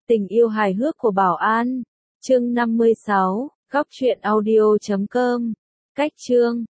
Tình yêu hài hước của Bảo An. Chương 56, góc truyện audio.com. Cách chương